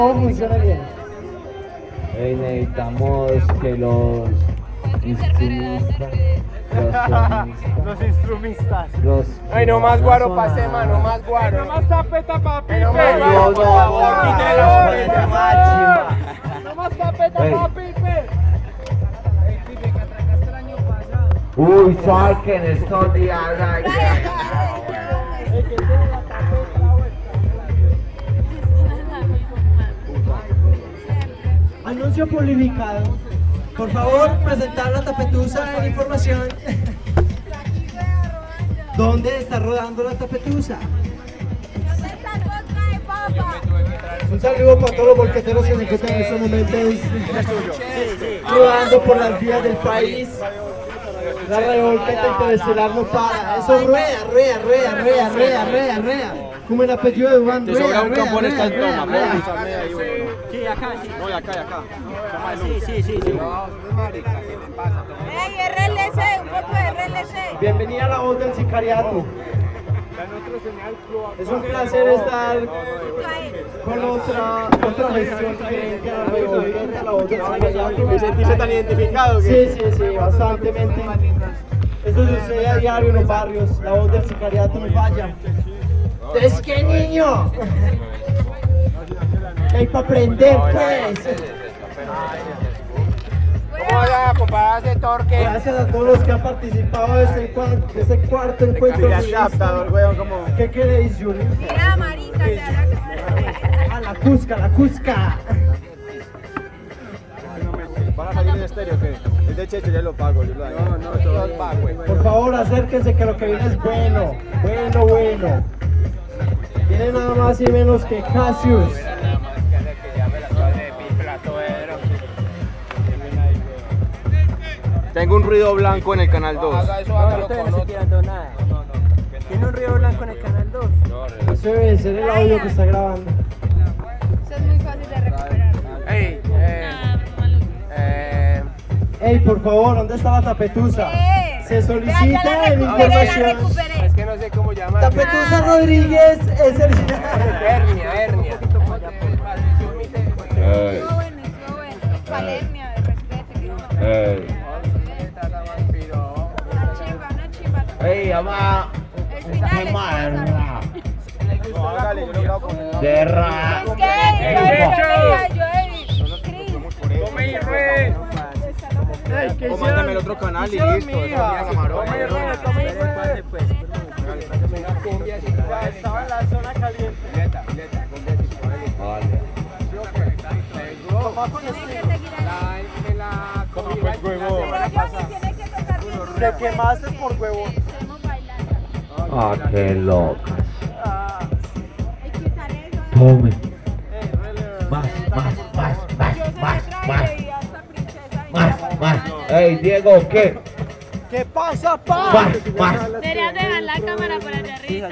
Todo funciona bien. Necesitamos que los instrumistas, Los instrumistas. Ay, no más guaro pa' tema, no más guaro. No más tapeta, papi. No más No, guaro, por favor, no, quítale no, la no, oreja. máxima. No más tapeta, Ey. papi. Uy, saquen estos días. Anuncio publicado. Por favor, presentar la tapetusa en información. ¿Dónde está rodando la tapetusa? Un saludo para todos los volqueteros que se encuentran en estos momentos rodando por las vías del país. La revolqueta interestelar no para. Eso rueda. Como el apellido de Juan. Te sobra un campo en esta toma. Sí, acá, sí. No, y acá. Sí. ¡Ey, RLC! ¡Un poco de RLC! Bienvenida a la voz del sicariato. Es un placer estar con otra gestión diferente a la revolqueta, la voz del sicariato. ¿Me sentiste tan identificado? Que... Sí, bastantemente. Eso sucede a diario en los barrios, la voz del sicariato no falla. ¿Es que niño? Hay para aprender, pues. ¿Cómo va, compadre, ese torque? Gracias a todos los que han participado de este cuarto encuentro. ¿Qué queréis, Yuri? Mira, Marita, te habla. A la Cusca. ¿Van a salir en estéreo o qué? Es de Checho, ya lo pago. Yo lo hago. No, todo es pago. Por favor, acérquense que lo que viene es bueno. Viene nada más y menos que Cassius. Tengo un ruido blanco en el canal 2. Haga eso, hágalo Ustedes con no se otro. quieran dar nada. Tiene un río blanco en el canal 2. Eso debe ser el audio que está grabando. Eso es muy fácil de recuperar. Ey, Ey, por favor, ¿dónde está la tapetusa? Se Ya solicita la en recuperé, la información. recuperé. es que no sé cómo llamar. Tapetusa Rodríguez es el... Hernia. Estuvo bueno. Palermia, de respeto. Una chimba. Ey, mamá. El final es Marra. No, hágale, yo lo grabo con el De ra. Es que Tome y ruede. Mándame el otro canal y listo. Eso es camarón. Una cumbia así, estaba en la zona caliente. Pileta. Vale. Me la comí la semana Pero pasada. Johnny tiene que tocar bien duro. Te quemaste por huevo. Estemos bailando. Ah, qué locas. Hay que quitar eso. Tome. Yo soy otra y hasta princesa. Más. Ey, Diego, ¿qué? ¿Qué pasa, pa? Más. Deberías dejar la cámara para allá arriba.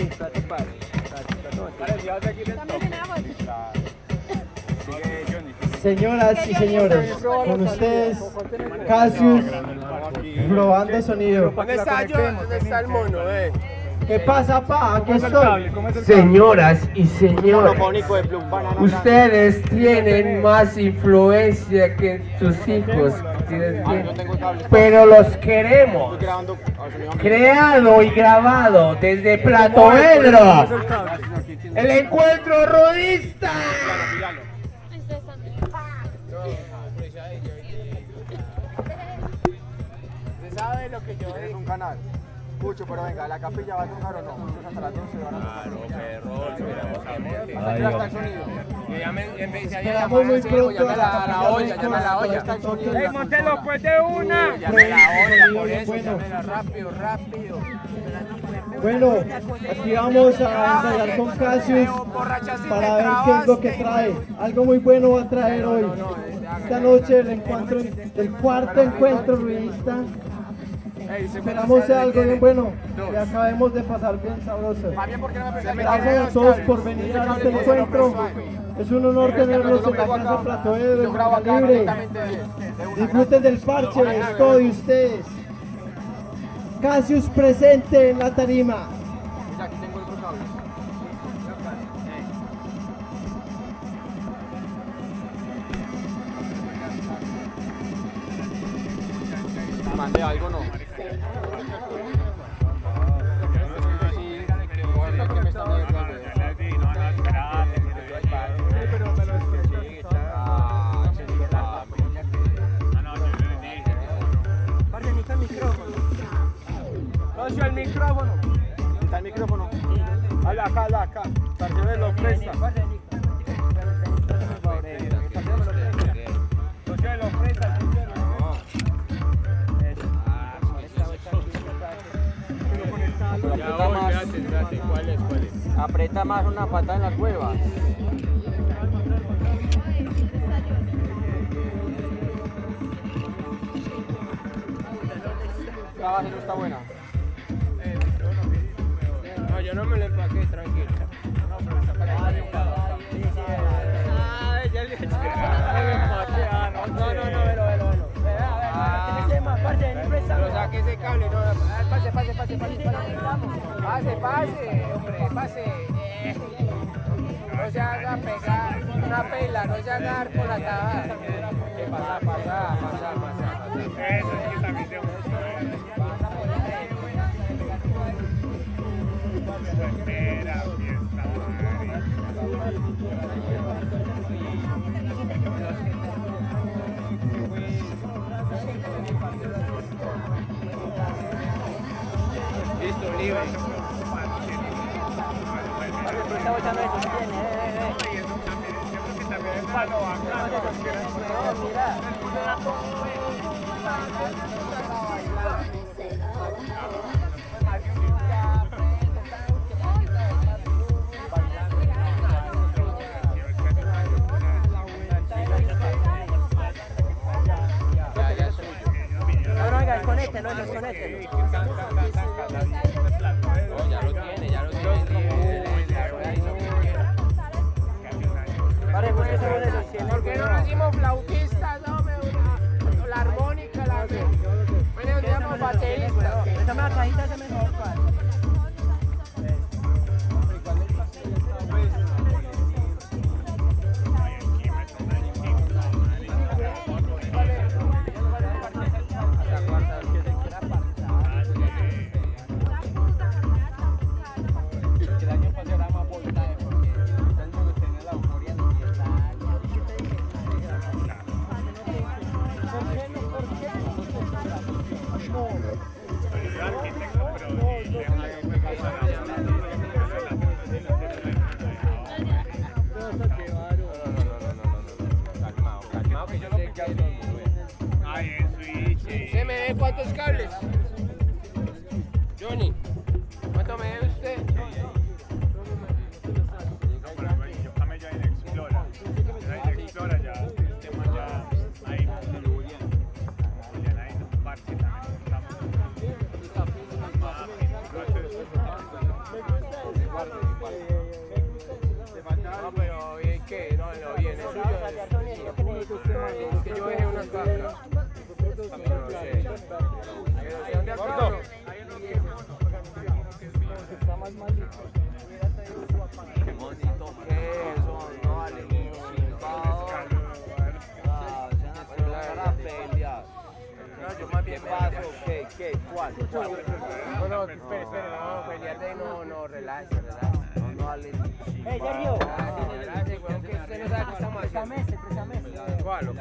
Señoras y señores, con ustedes, Cassius, probando sonido. ¿Dónde está el mono, ¿Qué pasa, pa? Aquí estoy. Señoras y señores, Monofónico de Plug Banana. ustedes tienen más influencia que sus hijos. Yo tengo cable. Pero los queremos. Estoy grabando. Creado y grabado desde Platovedro. El encuentro rodista. ¿Se sabe lo que yo Es un canal. Pucho, pero venga, ¿la capilla va a tocar o no? Nosotros hasta las 12 van a tocar. Hasta el sonido. Yo ya me empecé a Esperamos muy pronto llame a la olla, llame a la olla. ¡Ey, montelo pues de una! Llame a la olla, por eso, llámela rápido. Bueno, aquí vamos a ensayar con Cassius para ver qué es lo que trae. Algo muy bueno va a traer hoy. Esta noche el cuarto encuentro ruidista. Esperamos algo bien bueno, que acabemos de pasar bien sabroso. Gracias a todos por venir a este encuentro. Es un honor tenerlos en la Casa Platovedro, en Barra Libre. Disfruten del parche, es todo de ustedes. Cassius presente en la tarima. mande algo, no. Necesita el micrófono. Socio, el micrófono. ¿Está el micrófono? Habla acá. Parce, lo presta. Socio, lo presta. Aprieta más una pata en la cueva. La base no está buena. No, yo no me lo empaqué, tranquilo. Pero saque ese cable, no. Pase, hombre, pase. No se haga pegar una pela, no se haga dar por la tajada. Pasa. Eso es que también se gusta. Primera fiesta, Listo, libre. No, oiga, desconéctelo. No, ya lo tiene. ¿Por qué no hacemos flautistas, hombre? La armónica, la que... Bueno, nos llamamos bateristas. Esa me cajita se mejor, padre. ¿Se me ve cuántos cables? Johnny, ¿cuánto me ve usted? Yo cambié ya en Explora. En Explora ya, el tema ya ahí. Julián ahí, parce también estamos. No, pero bien que, no, bien, es suyo. Es que yo dejé unas vacas. Pero sé. Pero sé dónde acabo. Eso, no vale. Bueno, la verdad, peleas. No, yo más bien paso. ¿Qué? ¿Cuál? No, espere, no, pelear de ahí no, relájese. No vale. Sergio. Gracias, weón, que usted no sabe qué estamos haciendo. Préstame. ¿Cuál?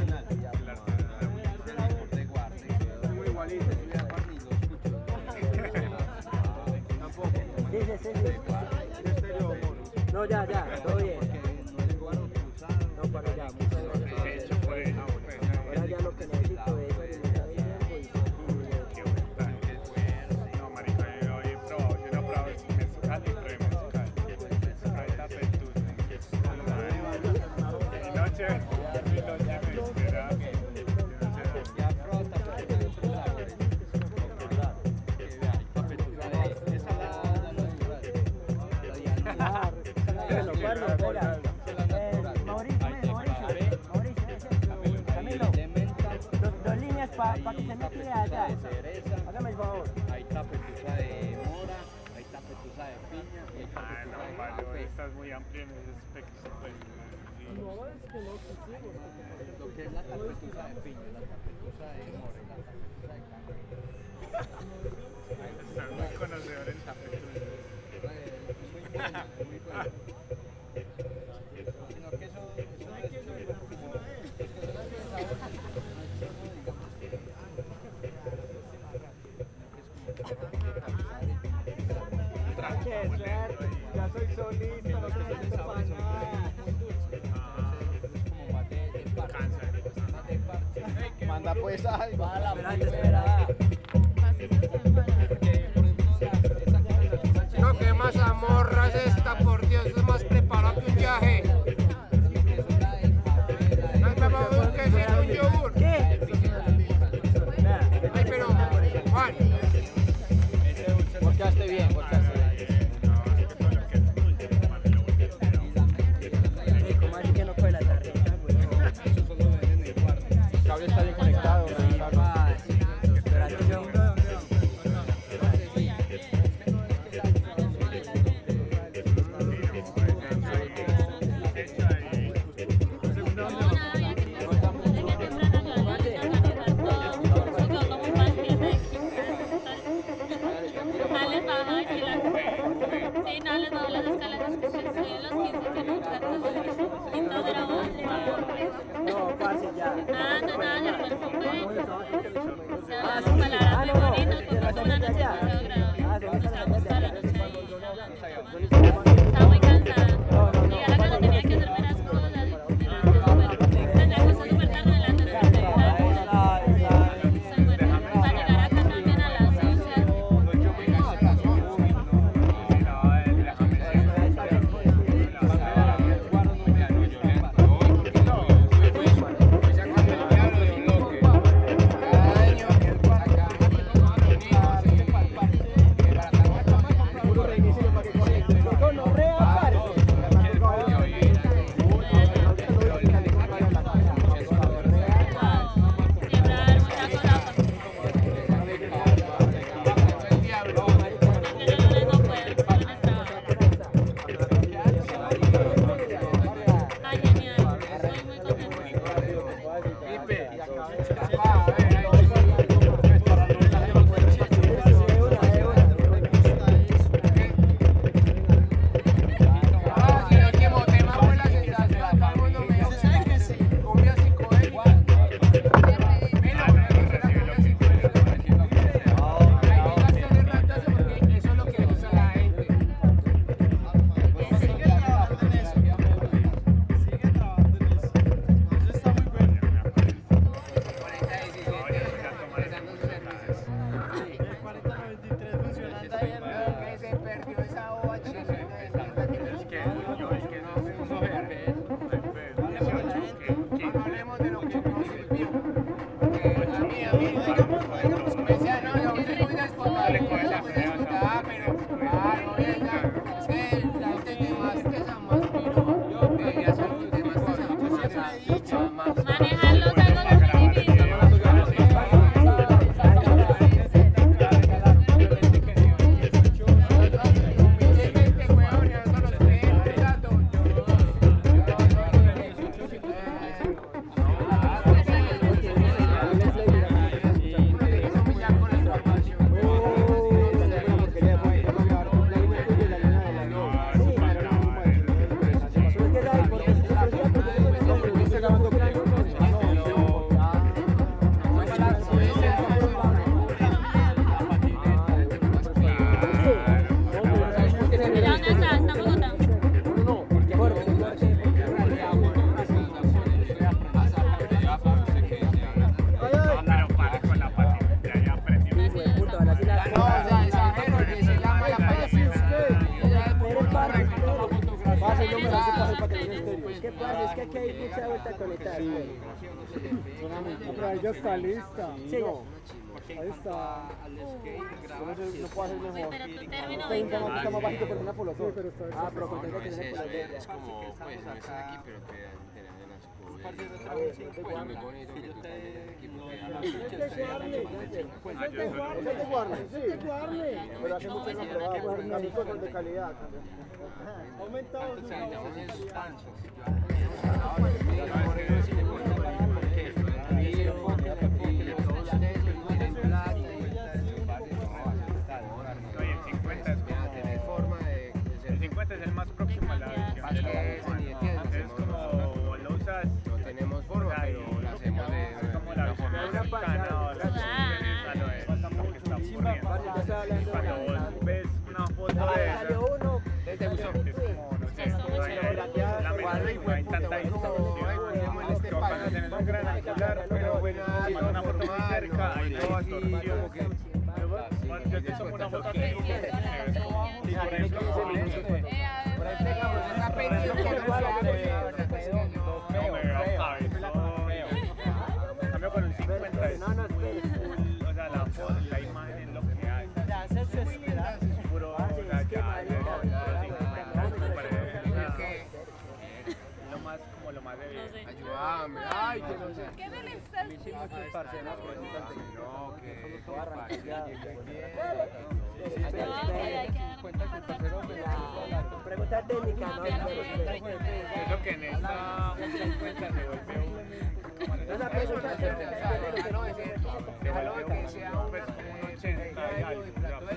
Sí. No, ya, todo bien. No, para ya, muchas gracias. Ahora ya lo que necesito es alimentar el tiempo y... No, marica, yo he probado, mezcal y pre-mezcal. Mezcal está petudo. Mi noche me espera. Dos líneas para que se me quede allá. Hágame el favor. Ahí está petusa de mora, ahí está petusa de piña y ahí está Ah, petusa no, de vale, café. estás muy amplio en ese aspecto. Pues, sí. No, es que no quisimos. Lo que es la tapetusa de piña, la tapetusa de mora, la tapetusa de caña. Están muy conocedores en tapetusa. Muy buena, muy buena. Sino que eso es Ya soy solista, no te siento para nada. Manda pues ay, va a la No, qué mazamorra es esta, por Dios, es más preparado que un viaje. Ay, me va a ver que es un yogur. Ay, pero, Juan. Volcaste bien, volcaste bien. ¿Cómo así que no coge la tarjeta, güey? El cable está bien conectado. Pero antes yo... Sí, no les bajo las escaleras, estoy en los 15 minutos y todo grabado. No, parce, ya. Ah, no, nada, ya se hablan sus palabras muy bonitas, como una noche demasiado grave. Está muy cansada. Y a la casa tenía que hacer meras cosas. Desde acostó súper tarde delante de ustedes. Para llegar acá también a las 11. Manejarlos algo muy difícil. Es que aquí hay mucha vuelta conectada. Pero ella está lista. Sí, ahí está. No puedo hacer mejor. Pero tu término Está venga. más bajito por una polo. Sí, pero está Ah, pero contigo que tiene por Es como, pues, no estás aquí, pero te dan las cosas. Pues muy bonito que tú también en equipo te dan las Es de Warner. Es de Warner, sí. Es de Warner. Pero hace mucho no probaba. Casi cosas de calidad. Ha aumentado su Entonces, ahí tenemos sus panchos. No, y el 50 es como... El 50 es el más próximo a la versión de la es como lo usas... No tenemos forma, pero la hacemos Es como la versión americana o la versión lo es lo que está ocurriendo. Cuando vos ves una foto de esa, es como, no sé, no hay tanta distorsión. Pero cuando tenés un gran angular, pero bueno, tomando una foto muy cerca, hay distorsión. Yo te tomo una foto aquí, es como, por ejemplo, no me veo cabezón. Cambio con un 50 es full, o sea, la foto, la imagen es lo que hay. Es puro, o sea, ya, lo más, como lo más de bien. Ayúdame, ay, que no sé. ¿Qué me le estás diciendo? No, que Pregunta técnica, ¿no? Eso que en esta 50 se vuelve Una pregunta técnica. se vuelve pues como un 80 y algo.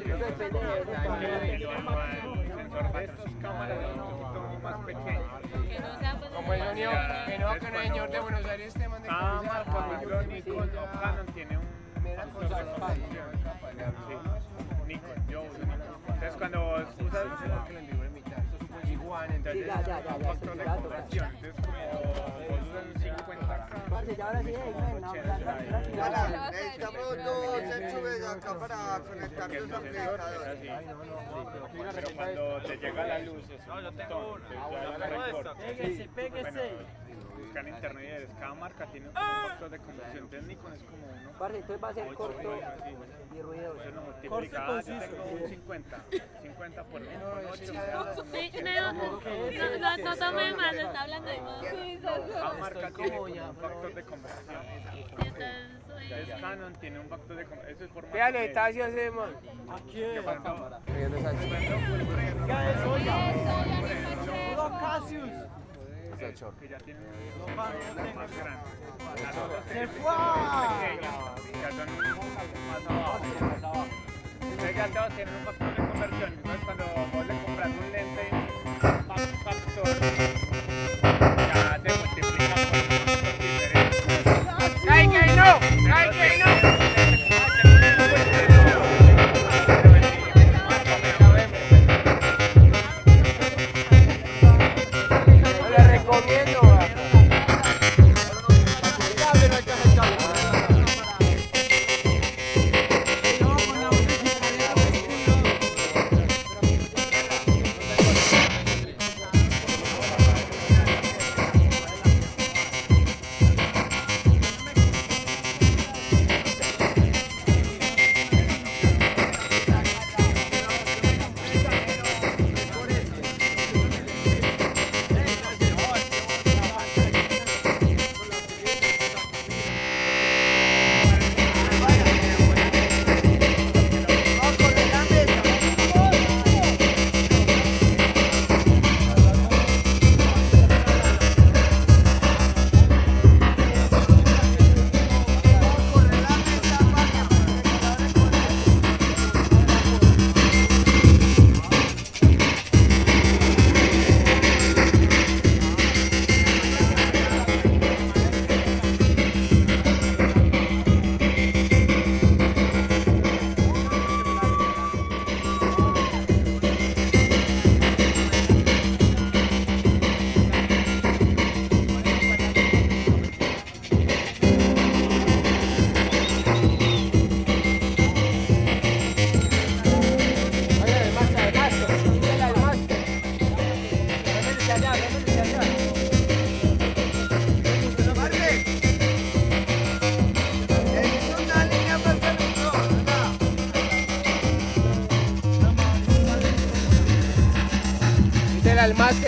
El sensor de estas cámaras es un poquito más pequeño. Que no sea pues como el sonido, que no, con el señor de Buenos Aires te mande Cada marca, por ejemplo, Nikon o Canon tiene un factor de conversión. Sí. Nikon, yo uso Nikon. Entonces cuando vos usas entonces es un factor de conversión. Entonces como vos usas un 50K, Ya ahora sí, Necesitamos dos enchufes acá para conectar que el los sensor amplificadores. es así. Pero cuando te llega la luz es un montón. Entonces ya lo recorta. Buscar en internet y ves, cada marca tiene un factor de conversión. Entonces Nikon es como uno. Parce, entonces va a ser corto y ruidoso. Eso no multiplica, yo tengo un 50 por 8. Sí, no tome más, está hablando de más. Cada marca tiene un factor de conversión. Entonces Canon tiene un factor de conversión. Eso es formato. Véale, Tassi hacemos. Que ya tienen un más grande. Las otras que pequeñas, ya son más abajo. Entonces ya todos tienen un factor de conversión. Entonces cuando vos le compras un lente factor, ya se multiplica por un factor diferente. ¡Ay, que no! ¡Ay, que no! Al máster,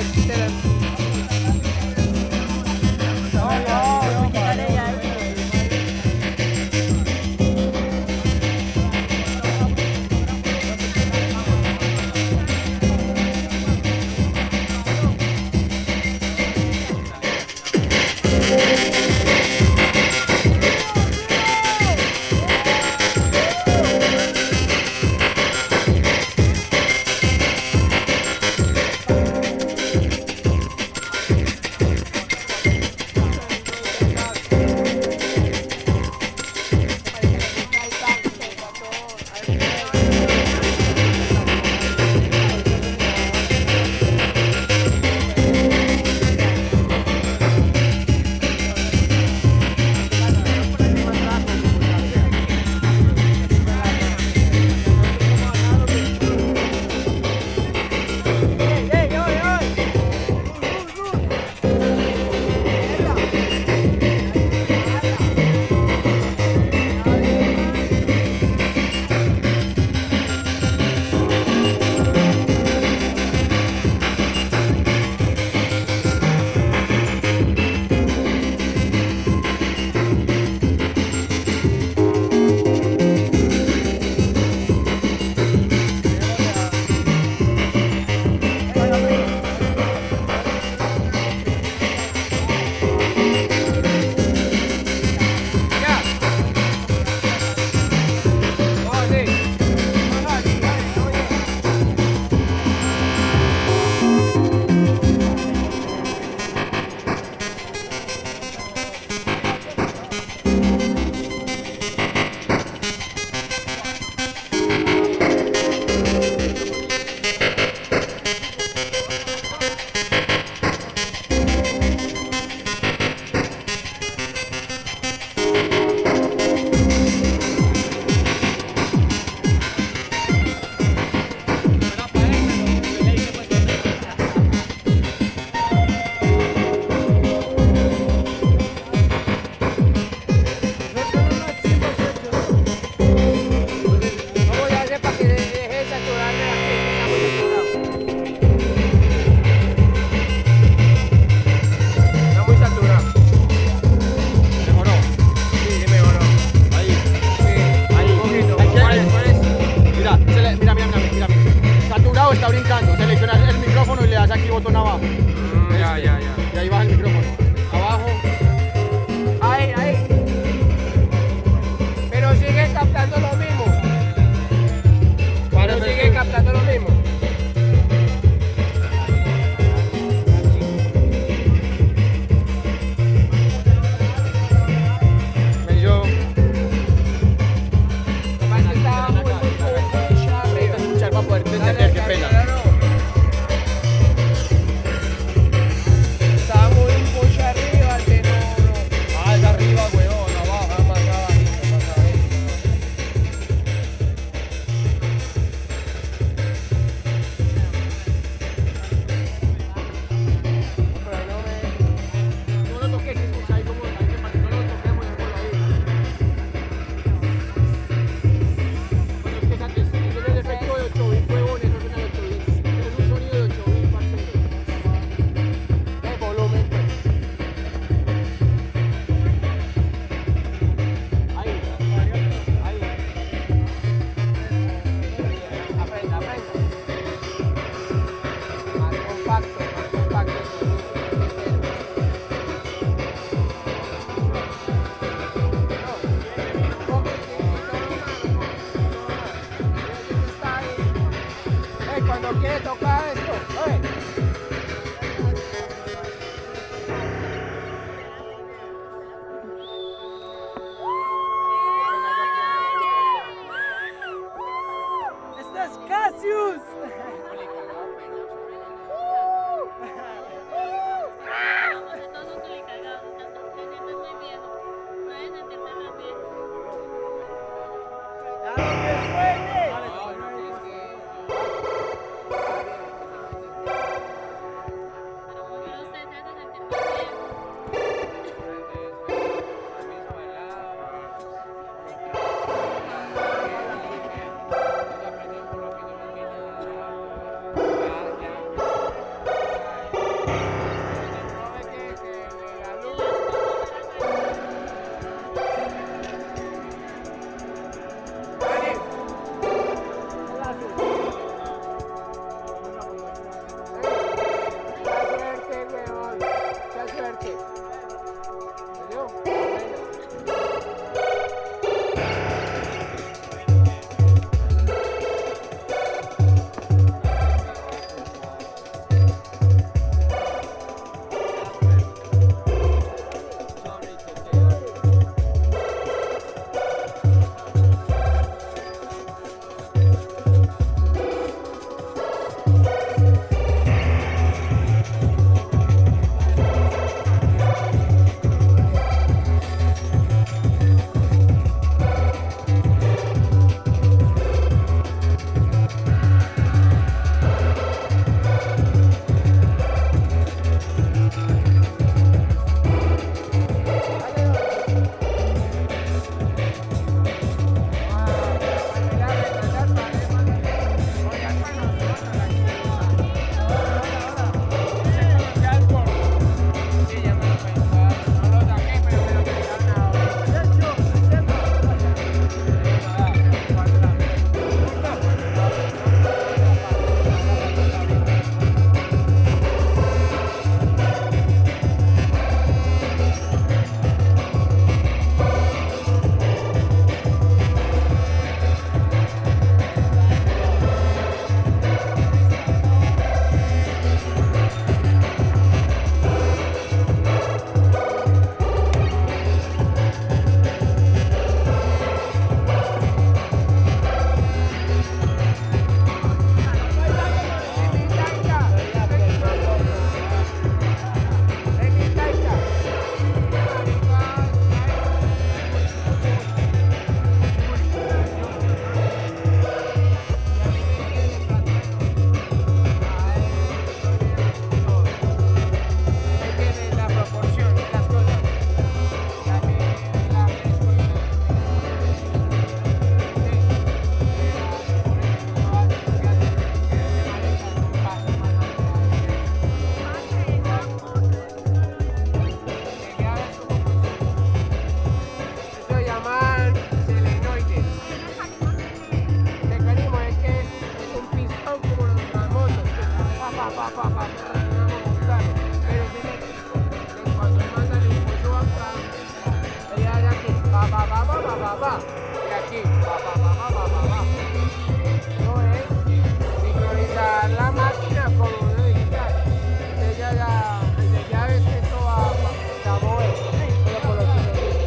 va. Y aquí, va. Eso es sincronizar la máquina con una digital. Entonces ya ves que esto va a mover. Pero por lo que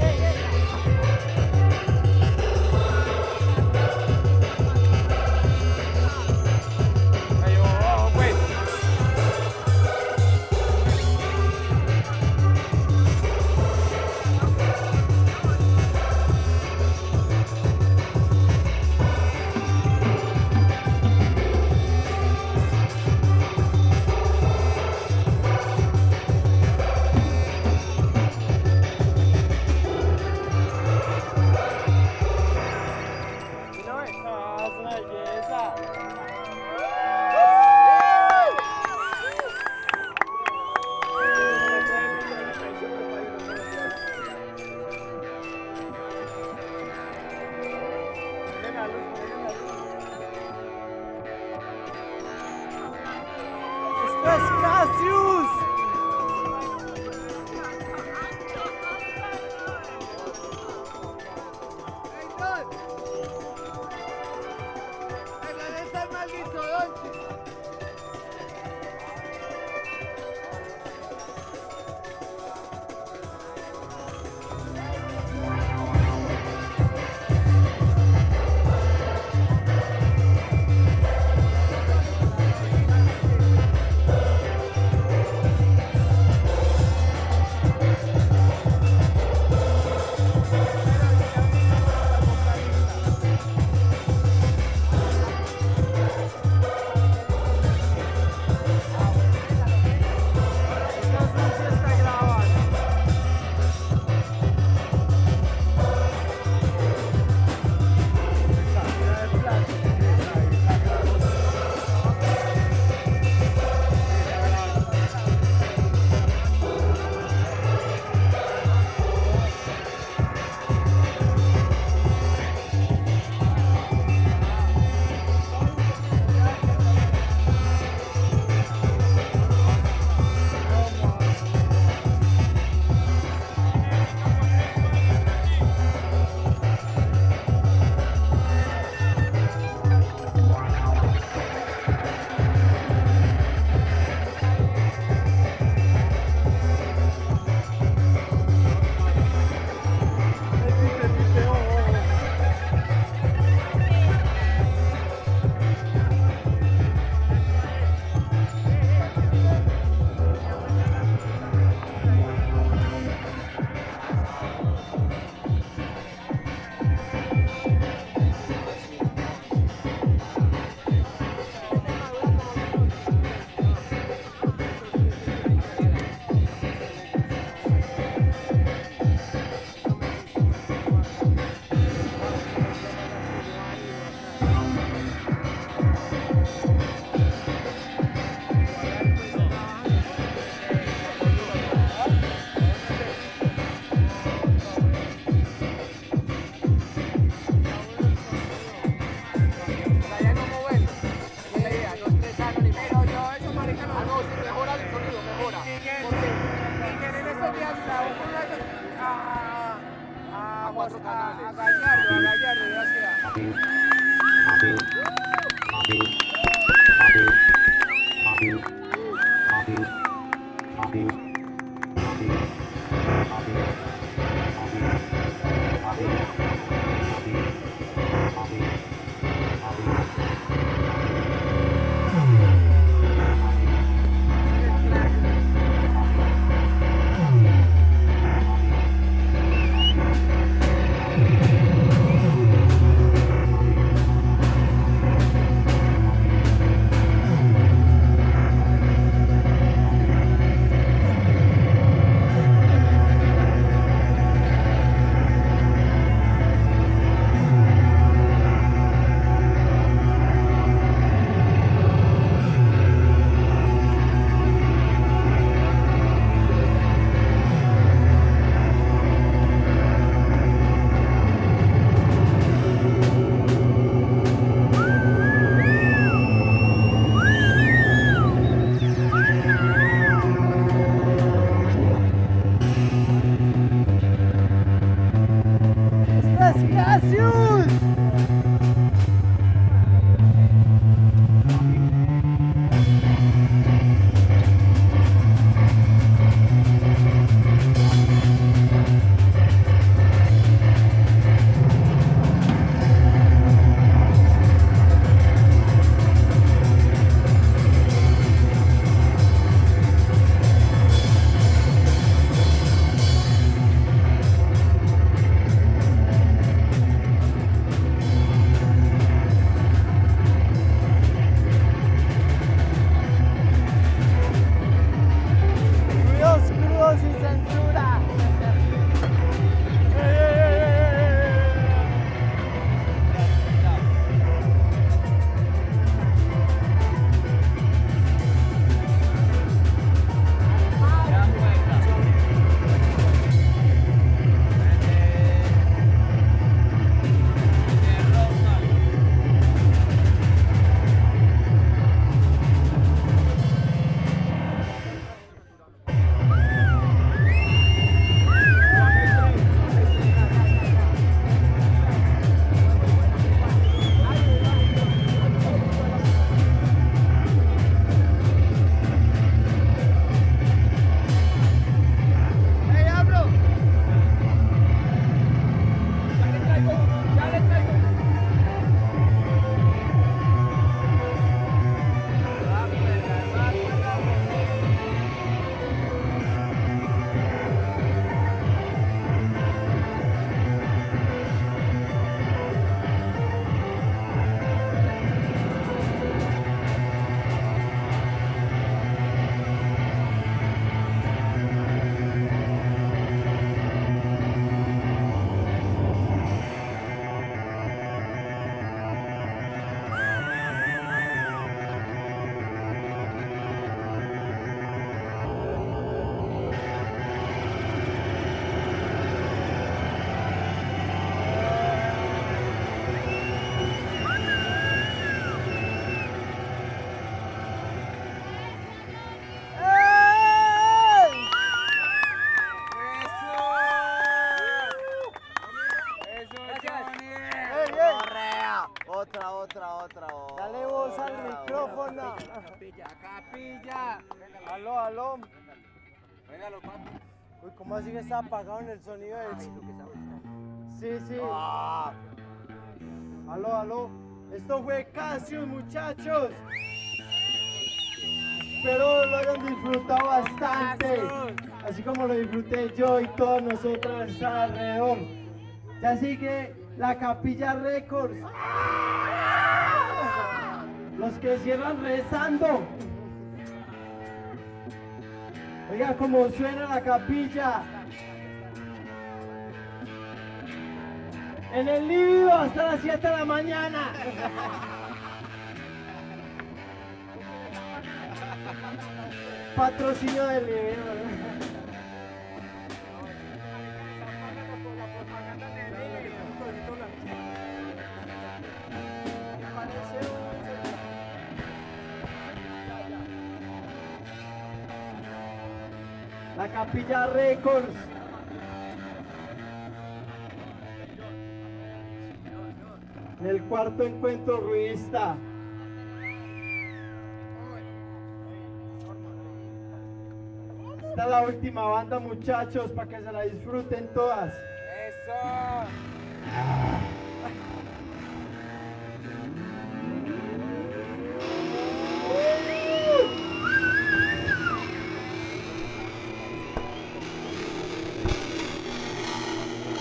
pues. A Gallardo, Cassius! Otra. Dale voz al micrófono. Capilla. Aló. Regalo, papi. Uy, ¿cómo así que está apagado en el sonido del... Sí. Aló. Esto fue Cassius, muchachos. Espero lo hayan disfrutado bastante. Así como lo disfruté yo y todos nosotros alrededor. Ya sigue la Capilla Records. Los que cierran rezando. Oiga cómo suena la capilla. En el líbido hasta las 7 de la mañana. Patrocinio del líbido. La Capilla Records. En el cuarto encuentro ruidista. Esta es la última banda, muchachos, para que se la disfruten todas. Eso.